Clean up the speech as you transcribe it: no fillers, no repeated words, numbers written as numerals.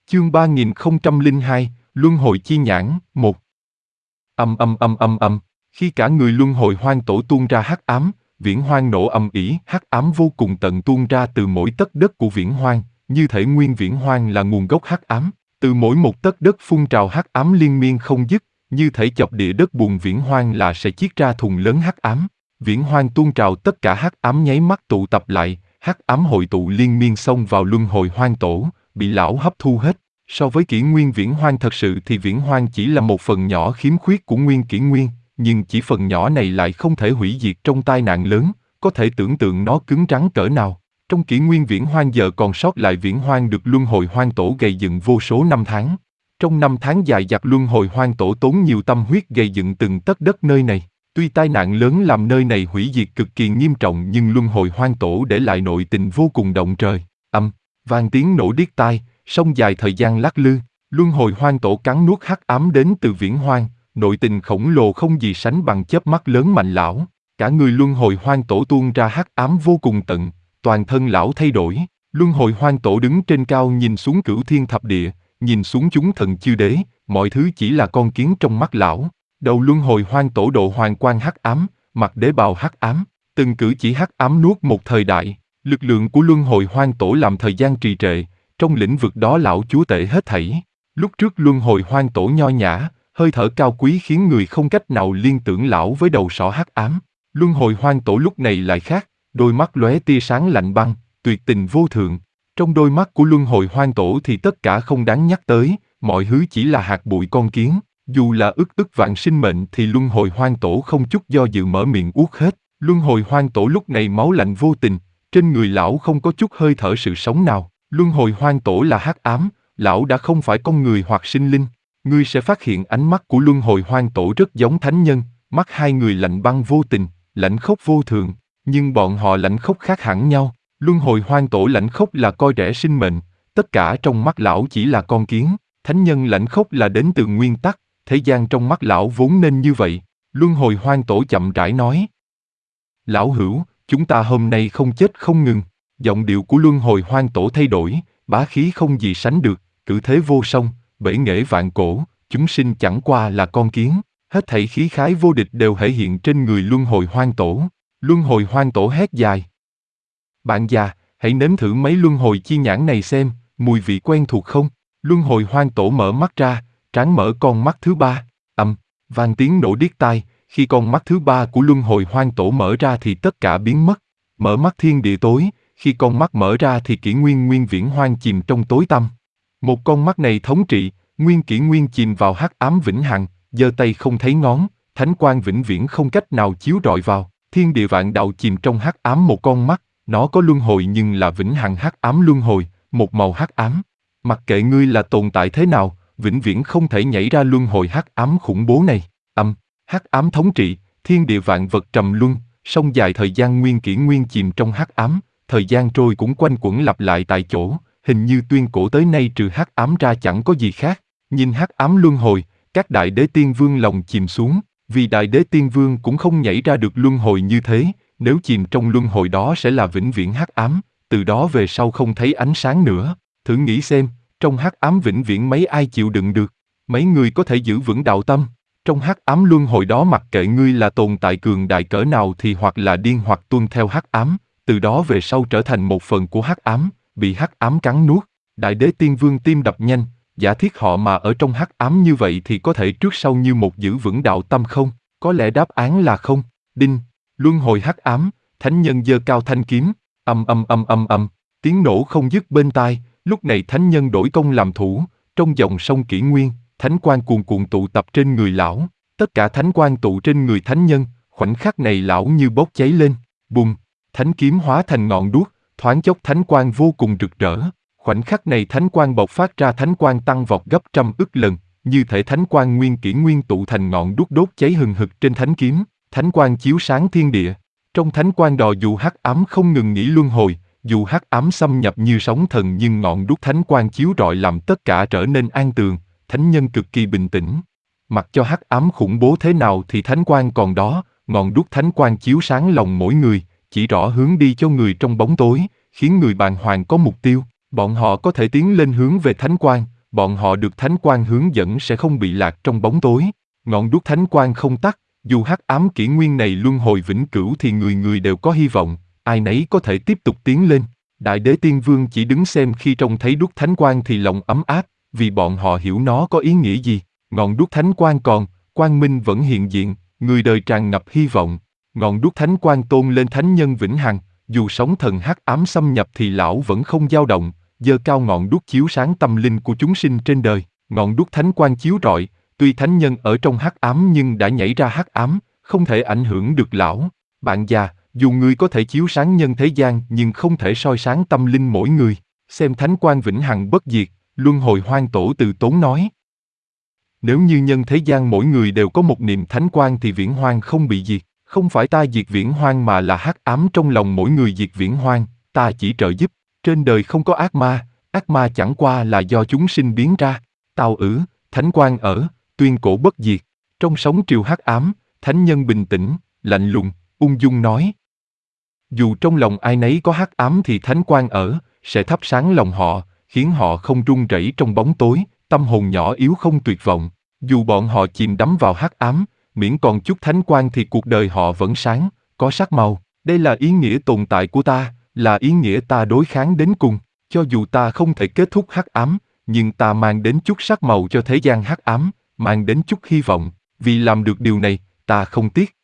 Chương 3002, Luân hồi chi nhãn, 1. Khi cả người luân hồi hoang tổ tuôn ra hắc ám, viễn hoang nổ ầm ĩ, hắc ám vô cùng tận tuôn ra từ mỗi tấc đất của viễn hoang, như thể nguyên viễn hoang là nguồn gốc hắc ám. Từ mỗi một tấc đất phun trào hắc ám liên miên không dứt, như thể chọc địa đất buồn viễn hoang là sẽ chiết ra thùng lớn hắc ám. Viễn hoang tuôn trào tất cả hắc ám nháy mắt tụ tập lại, hắc ám hội tụ liên miên xông vào luân hồi hoang tổ, bị lão hấp thu hết. So với kỷ nguyên viễn hoang thật sự thì viễn hoang chỉ là một phần nhỏ khiếm khuyết của nguyên kỷ nguyên, nhưng chỉ phần nhỏ này lại không thể hủy diệt trong tai nạn lớn, có thể tưởng tượng nó cứng rắn cỡ nào. Trong kỷ nguyên viễn hoang giờ còn sót lại viễn hoang được luân hồi hoang tổ gây dựng vô số năm tháng. Trong năm tháng dài dặt luân hồi hoang tổ tốn nhiều tâm huyết gây dựng từng tấc đất nơi này. Tuy tai nạn lớn làm nơi này hủy diệt cực kỳ nghiêm trọng nhưng luân hồi hoang tổ để lại nội tình vô cùng động trời. Vang tiếng nổ điếc tai, sông dài thời gian lắc lư, luân hồi hoang tổ cắn nuốt hắc ám đến từ viễn hoang, nội tình khổng lồ không gì sánh bằng chớp mắt lớn mạnh lão. Cả người luân hồi hoang tổ tuôn ra hắc ám vô cùng tận, toàn thân lão thay đổi. Luân hồi hoang tổ đứng trên cao nhìn xuống cửu thiên thập địa, nhìn xuống chúng thần chư đế, mọi thứ chỉ là con kiến trong mắt lão. Đầu luân hồi hoang tổ độ hoàng quan hắc ám, mặc đế bào hắc ám, từng cử chỉ hắc ám nuốt một thời đại. Lực lượng của luân hồi hoang tổ làm thời gian trì trệ, trong lĩnh vực đó lão chúa tể hết thảy. Lúc trước luân hồi hoang tổ nho nhã, hơi thở cao quý khiến người không cách nào liên tưởng lão với đầu sỏ hắc ám. Luân hồi hoang tổ lúc này lại khác, đôi mắt lóe tia sáng lạnh băng, tuyệt tình vô thượng. Trong đôi mắt của luân hồi hoang tổ thì tất cả không đáng nhắc tới, mọi thứ chỉ là hạt bụi con kiến. Dù là ức vạn sinh mệnh thì luân hồi hoang tổ không chút do dự mở miệng uốt hết. Luân hồi hoang tổ lúc này máu lạnh vô tình, trên người lão không có chút hơi thở sự sống nào. Luân hồi hoang tổ là hắc ám, lão đã không phải con người hoặc sinh linh. Ngươi sẽ phát hiện ánh mắt của luân hồi hoang tổ rất giống thánh nhân, mắt hai người lạnh băng vô tình, lãnh khốc vô thường, nhưng bọn họ lãnh khốc khác hẳn nhau. Luân hồi hoang tổ lãnh khốc là coi rẻ sinh mệnh, tất cả trong mắt lão chỉ là con kiến. Thánh nhân lãnh khốc là đến từ nguyên tắc, thế gian trong mắt lão vốn nên như vậy. Luân hồi hoang tổ chậm rãi nói: Lão hữu, chúng ta hôm nay không chết không ngừng. Giọng điệu của luân hồi hoang tổ thay đổi, bá khí không gì sánh được, cử thế vô song, bể nghệ vạn cổ, chúng sinh chẳng qua là con kiến. Hết thảy khí khái vô địch đều thể hiện trên người luân hồi hoang tổ. Luân hồi hoang tổ hét dài: Bạn già, hãy nếm thử mấy luân hồi chi nhãn này xem, mùi vị quen thuộc không? Luân hồi hoang tổ mở mắt ra, tráng mở con mắt thứ ba. Vang tiếng nổ điếc tai, khi con mắt thứ ba của luân hồi hoang tổ mở ra thì tất cả biến mất. Mở mắt thiên địa tối, khi con mắt mở ra thì kỷ nguyên viễn hoang chìm trong tối tăm. Một con mắt này thống trị, nguyên kỷ nguyên chìm vào hắc ám vĩnh hằng, giơ tay không thấy ngón, thánh quang vĩnh viễn không cách nào chiếu rọi vào. Thiên địa vạn đạo chìm trong hắc ám một con mắt, nó có luân hồi nhưng là vĩnh hằng hắc ám luân hồi, một màu hắc ám. Mặc kệ ngươi là tồn tại thế nào, vĩnh viễn không thể nhảy ra luân hồi hắc ám khủng bố này. Hắc ám thống trị, thiên địa vạn vật trầm luân, sông dài thời gian nguyên kỷ nguyên chìm trong hắc ám, thời gian trôi cũng quanh quẩn lặp lại tại chỗ, hình như tuyên cổ tới nay trừ hắc ám ra chẳng có gì khác. Nhìn hắc ám luân hồi, các đại đế tiên vương lòng chìm xuống, vì đại đế tiên vương cũng không nhảy ra được luân hồi như thế, nếu chìm trong luân hồi đó sẽ là vĩnh viễn hắc ám, từ đó về sau không thấy ánh sáng nữa. Thử nghĩ xem, trong hắc ám vĩnh viễn mấy ai chịu đựng được, mấy người có thể giữ vững đạo tâm. Trong hắc ám luân hồi đó mặc kệ ngươi là tồn tại cường đại cỡ nào thì hoặc là điên hoặc tuân theo hắc ám, từ đó về sau trở thành một phần của hắc ám, bị hắc ám cắn nuốt. Đại đế tiên vương tim đập nhanh, giả thiết họ mà ở trong hắc ám như vậy thì có thể trước sau như một giữ vững đạo tâm không? Có lẽ đáp án là không. Đinh, luân hồi hắc ám, thánh nhân giơ cao thanh kiếm, tiếng nổ không dứt bên tai. Lúc này thánh nhân đổi công làm thủ, trong dòng sông kỷ nguyên, thánh quang cuồn cuộn tụ tập trên người lão. Tất cả thánh quang tụ trên người thánh nhân, khoảnh khắc này lão như bốc cháy lên. Bùng, thánh kiếm hóa thành ngọn đuốc, thoáng chốc thánh quang vô cùng rực rỡ. Khoảnh khắc này thánh quang bộc phát ra, thánh quang tăng vọt gấp trăm ức lần, như thể thánh quang nguyên kỷ nguyên tụ thành ngọn đuốc đốt cháy hừng hực trên thánh kiếm. Thánh quang chiếu sáng thiên địa. Trong thánh quang đò dù hắc ám không ngừng nghỉ luân hồi, dù hắc ám xâm nhập như sóng thần nhưng ngọn đuốc thánh quang chiếu rọi làm tất cả trở nên an tường. Thánh nhân cực kỳ bình tĩnh. Mặc cho hắc ám khủng bố thế nào thì thánh quang còn đó, ngọn đuốc thánh quang chiếu sáng lòng mỗi người, chỉ rõ hướng đi cho người trong bóng tối, khiến người bàng hoàng có mục tiêu. Bọn họ có thể tiến lên hướng về thánh quang, bọn họ được Thánh Quang hướng dẫn sẽ không bị lạc trong bóng tối. Ngọn đuốc Thánh Quang không tắt, dù hắc ám kỷ nguyên này luân hồi vĩnh cửu thì người người đều có hy vọng, ai nấy có thể tiếp tục tiến lên. Đại đế tiên vương chỉ đứng xem khi trông thấy đuốc Thánh Quang thì lòng ấm áp, vì bọn họ hiểu nó có ý nghĩa gì. Ngọn đuốc Thánh Quang còn, quang minh vẫn hiện diện, người đời tràn ngập hy vọng. Ngọn đuốc Thánh Quang tôn lên thánh nhân vĩnh hằng, dù sóng thần hắc ám xâm nhập thì lão vẫn không dao động, giơ cao ngọn đuốc chiếu sáng tâm linh của chúng sinh trên đời. Ngọn đuốc Thánh Quang chiếu rọi, tuy thánh nhân ở trong hắc ám nhưng đã nhảy ra hắc ám, không thể ảnh hưởng được lão. Bạn già, dù ngươi có thể chiếu sáng nhân thế gian nhưng không thể soi sáng tâm linh mỗi người. Xem Thánh Quang vĩnh hằng bất diệt, luân hồi hoang tổ từ tốn nói. Nếu như nhân thế gian mỗi người đều có một niệm thánh quang thì viễn hoang không bị diệt. Không phải ta diệt viễn hoang mà là hắc ám trong lòng mỗi người diệt viễn hoang, ta chỉ trợ giúp. Trên đời không có ác ma chẳng qua là do chúng sinh biến ra. Tao thánh quang ở, tuyên cổ bất diệt. Trong sóng triều hắc ám, thánh nhân bình tĩnh, lạnh lùng, ung dung nói. Dù trong lòng ai nấy có hắc ám thì thánh quang ở, sẽ thắp sáng lòng họ, khiến họ không run rẩy trong bóng tối, tâm hồn nhỏ yếu không tuyệt vọng. Dù bọn họ chìm đắm vào hắc ám, miễn còn chút thánh quang thì cuộc đời họ vẫn sáng, có sắc màu. Đây là ý nghĩa tồn tại của ta, là ý nghĩa ta đối kháng đến cùng. Cho dù ta không thể kết thúc hắc ám, nhưng ta mang đến chút sắc màu cho thế gian hắc ám, mang đến chút hy vọng. Vì làm được điều này, ta không tiếc.